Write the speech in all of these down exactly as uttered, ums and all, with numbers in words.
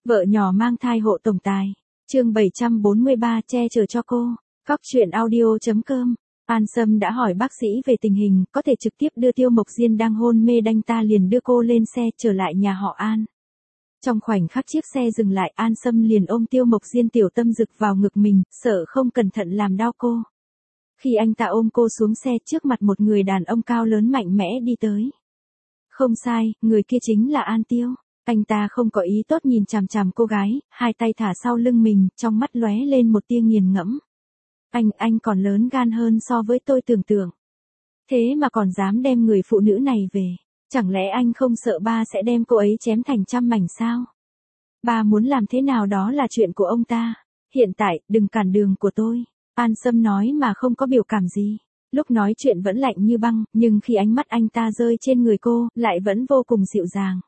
Vợ nhỏ mang thai hộ tổng tài. Chương bảy trăm bốn mươi ba che chở cho cô. Cóc truyện audio chấm com. An Sâm đã hỏi bác sĩ về tình hình, có thể trực tiếp đưa Tiêu Mộc Diên đang hôn mê đanh ta liền đưa cô lên xe trở lại nhà họ An. Trong khoảnh khắc chiếc xe dừng lại, An Sâm liền ôm Tiêu Mộc Diên tiểu tâm rực vào ngực mình, sợ không cẩn thận làm đau cô. Khi anh ta ôm cô xuống xe, trước mặt một người đàn ông cao lớn mạnh mẽ đi tới. Không sai, người kia chính là An Tiêu. Anh ta không có ý tốt nhìn chằm chằm cô gái, hai tay thả sau lưng mình, trong mắt lóe lên một tia nghiền ngẫm. Anh, anh còn lớn gan hơn so với tôi tưởng tượng. Thế mà còn dám đem người phụ nữ này về. Chẳng lẽ anh không sợ ba sẽ đem cô ấy chém thành trăm mảnh sao? Ba muốn làm thế nào đó là chuyện của ông ta. Hiện tại, đừng cản đường của tôi. An Sâm nói mà không có biểu cảm gì. Lúc nói chuyện vẫn lạnh như băng, nhưng khi ánh mắt anh ta rơi trên người cô, lại vẫn vô cùng dịu dàng.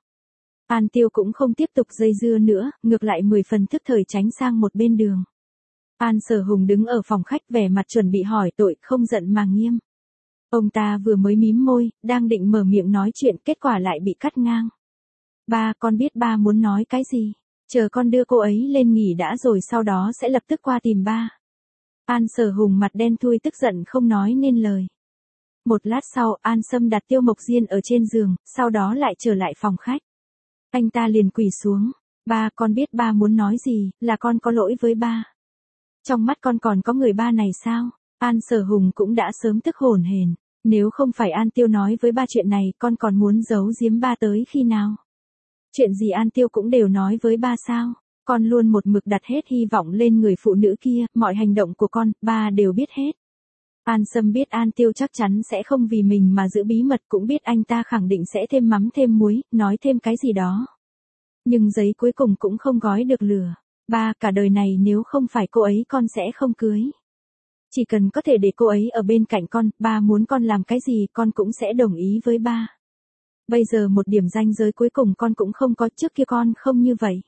An Tiêu cũng không tiếp tục dây dưa nữa, ngược lại mười phần thức thời tránh sang một bên đường. An Sở Hùng đứng ở phòng khách vẻ mặt chuẩn bị hỏi tội, không giận mà nghiêm. Ông ta vừa mới mím môi, đang định mở miệng nói chuyện, kết quả lại bị cắt ngang. Ba, con biết ba muốn nói cái gì. Chờ con đưa cô ấy lên nghỉ đã rồi sau đó sẽ lập tức qua tìm ba. An Sở Hùng mặt đen thui tức giận không nói nên lời. Một lát sau, An Sâm đặt Tiêu Mộc Diên ở trên giường, sau đó lại trở lại phòng khách. Anh ta liền quỳ xuống. Ba, con biết ba muốn nói gì, là con có lỗi với ba. Trong mắt con còn có người ba này sao? An Sở Hùng cũng đã sớm tức hổn hển. Nếu không phải An Tiêu nói với ba chuyện này, con còn muốn giấu giếm ba tới khi nào? Chuyện gì An Tiêu cũng đều nói với ba sao? Con luôn một mực đặt hết hy vọng lên người phụ nữ kia, mọi hành động của con, ba đều biết hết. An Sâm biết An Tiêu chắc chắn sẽ không vì mình mà giữ bí mật, cũng biết anh ta khẳng định sẽ thêm mắm thêm muối, nói thêm cái gì đó. Nhưng giấy cuối cùng cũng không gói được lửa. Ba, cả đời này nếu không phải cô ấy con sẽ không cưới. Chỉ cần có thể để cô ấy ở bên cạnh con, ba muốn con làm cái gì con cũng sẽ đồng ý với ba. Bây giờ một điểm ranh giới cuối cùng con cũng không có, trước kia con không như vậy.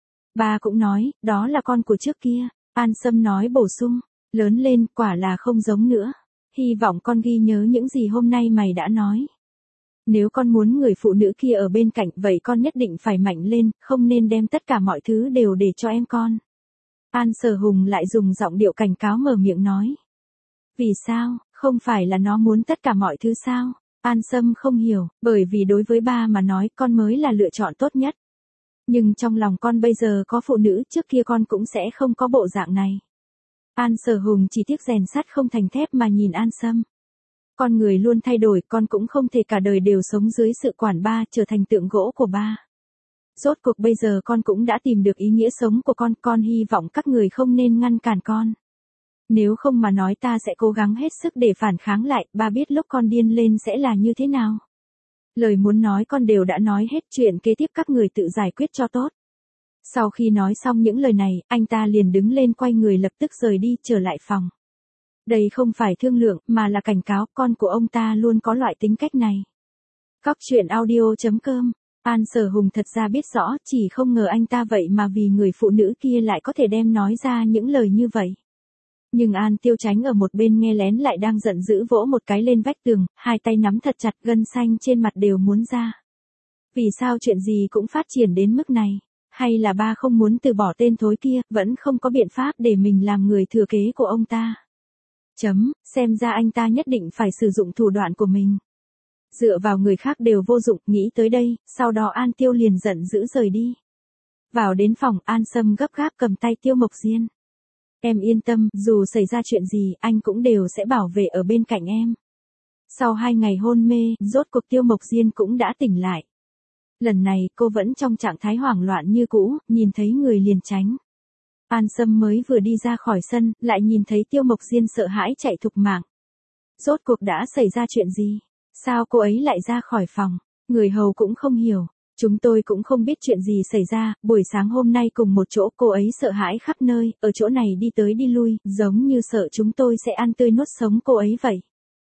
Ba cũng nói, đó là con của trước kia. An Sâm nói bổ sung, lớn lên quả là không giống nữa. Hy vọng con ghi nhớ những gì hôm nay mày đã nói. Nếu con muốn người phụ nữ kia ở bên cạnh, vậy con nhất định phải mạnh lên, không nên đem tất cả mọi thứ đều để cho em con. An Sở Hùng lại dùng giọng điệu cảnh cáo mở miệng nói. Vì sao, không phải là nó muốn tất cả mọi thứ sao? An Sâm không hiểu, bởi vì đối với ba mà nói con mới là lựa chọn tốt nhất. Nhưng trong lòng con bây giờ có phụ nữ, trước kia con cũng sẽ không có bộ dạng này. An Sở Hùng chỉ tiếc rèn sắt không thành thép mà nhìn An Sâm. Con người luôn thay đổi, con cũng không thể cả đời đều sống dưới sự quản ba, trở thành tượng gỗ của ba. Rốt cuộc bây giờ con cũng đã tìm được ý nghĩa sống của con, con hy vọng các người không nên ngăn cản con. Nếu không mà nói ta sẽ cố gắng hết sức để phản kháng lại, ba biết lúc con điên lên sẽ là như thế nào. Lời muốn nói con đều đã nói hết, chuyện kế tiếp các người tự giải quyết cho tốt. Sau khi nói xong những lời này, anh ta liền đứng lên quay người lập tức rời đi, trở lại phòng. Đây không phải thương lượng, mà là cảnh cáo, con của ông ta luôn có loại tính cách này. Cóc truyện audio chấm com. An Sở Hùng thật ra biết rõ, chỉ không ngờ anh ta vậy mà vì người phụ nữ kia lại có thể đem nói ra những lời như vậy. Nhưng An Tiêu tránh ở một bên nghe lén lại đang giận dữ vỗ một cái lên vách tường, hai tay nắm thật chặt, gân xanh trên mặt đều muốn ra. Vì sao chuyện gì cũng phát triển đến mức này? Hay là ba không muốn từ bỏ tên thối kia, vẫn không có biện pháp để mình làm người thừa kế của ông ta? Chấm, xem ra anh ta nhất định phải sử dụng thủ đoạn của mình. Dựa vào người khác đều vô dụng, nghĩ tới đây, sau đó An Tiêu liền giận dữ rời đi. Vào đến phòng, An Sâm gấp gáp cầm tay Tiêu Mộc Diên. Em yên tâm, dù xảy ra chuyện gì, anh cũng đều sẽ bảo vệ ở bên cạnh em. Sau hai ngày hôn mê, rốt cuộc Tiêu Mộc Diên cũng đã tỉnh lại. Lần này cô vẫn trong trạng thái hoảng loạn như cũ, nhìn thấy người liền tránh. An Sâm mới vừa đi ra khỏi sân, lại nhìn thấy Tiêu Mộc Diên sợ hãi chạy thục mạng. Rốt cuộc đã xảy ra chuyện gì? Sao cô ấy lại ra khỏi phòng? Người hầu cũng không hiểu. Chúng tôi cũng không biết chuyện gì xảy ra, buổi sáng hôm nay cùng một chỗ cô ấy sợ hãi khắp nơi, ở chỗ này đi tới đi lui, giống như sợ chúng tôi sẽ ăn tươi nuốt sống cô ấy vậy.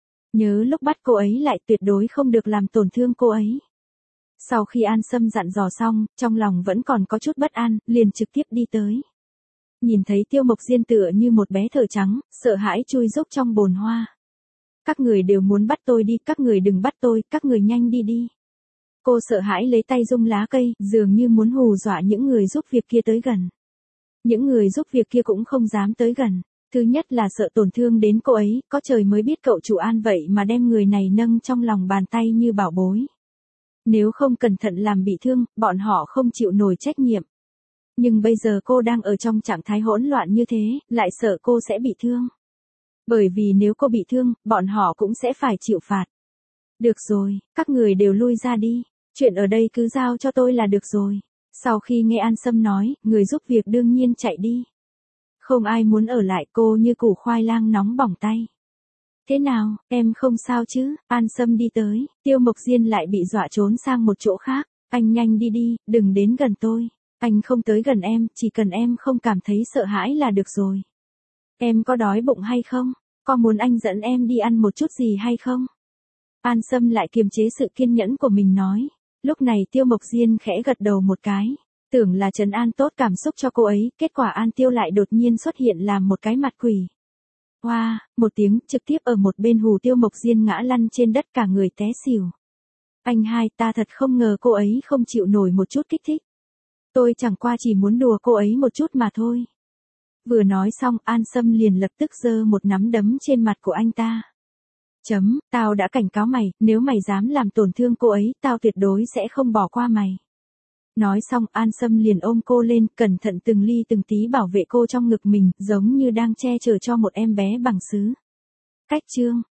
Nhớ lúc bắt cô ấy lại tuyệt đối không được làm tổn thương cô ấy. Sau khi An Sâm dặn dò xong, trong lòng vẫn còn có chút bất an, liền trực tiếp đi tới. Nhìn thấy Tiêu Mộc Diên tựa như một bé thợ trắng, sợ hãi chui rúc trong bồn hoa. Các người đều muốn bắt tôi đi, các người đừng bắt tôi, các người nhanh đi đi. Cô sợ hãi lấy tay rung lá cây, dường như muốn hù dọa những người giúp việc kia tới gần. Những người giúp việc kia cũng không dám tới gần. Thứ nhất là sợ tổn thương đến cô ấy, có trời mới biết cậu chủ An vậy mà đem người này nâng trong lòng bàn tay như bảo bối. Nếu không cẩn thận làm bị thương, bọn họ không chịu nổi trách nhiệm. Nhưng bây giờ cô đang ở trong trạng thái hỗn loạn như thế, lại sợ cô sẽ bị thương. Bởi vì nếu cô bị thương, bọn họ cũng sẽ phải chịu phạt. Được rồi, các người đều lui ra đi. Chuyện ở đây cứ giao cho tôi là được rồi. Sau khi nghe An Sâm nói, người giúp việc đương nhiên chạy đi. Không ai muốn ở lại, cô như củ khoai lang nóng bỏng tay. Thế nào, em không sao chứ? An Sâm đi tới, Tiêu Mộc Diên lại bị dọa trốn sang một chỗ khác. Anh nhanh đi đi, đừng đến gần tôi. Anh không tới gần em, chỉ cần em không cảm thấy sợ hãi là được rồi. Em có đói bụng hay không? Có muốn anh dẫn em đi ăn một chút gì hay không? An Sâm lại kiềm chế sự kiên nhẫn của mình nói. Lúc này Tiêu Mộc Diên khẽ gật đầu một cái. Tưởng là trấn an tốt cảm xúc cho cô ấy, kết quả An Tiêu lại đột nhiên xuất hiện làm một cái mặt quỷ. Hoa, wow, một tiếng trực tiếp ở một bên hù Tiêu Mộc Diên ngã lăn trên đất cả người té xỉu. Anh hai, ta thật không ngờ cô ấy không chịu nổi một chút kích thích. Tôi chẳng qua chỉ muốn đùa cô ấy một chút mà thôi. Vừa nói xong, An Sâm liền lập tức giơ một nắm đấm trên mặt của anh ta. Chấm, tao đã cảnh cáo mày, nếu mày dám làm tổn thương cô ấy, tao tuyệt đối sẽ không bỏ qua mày. Nói xong, An Sâm liền ôm cô lên, cẩn thận từng ly từng tí bảo vệ cô trong ngực mình, giống như đang che chở cho một em bé bằng sứ. Cách chương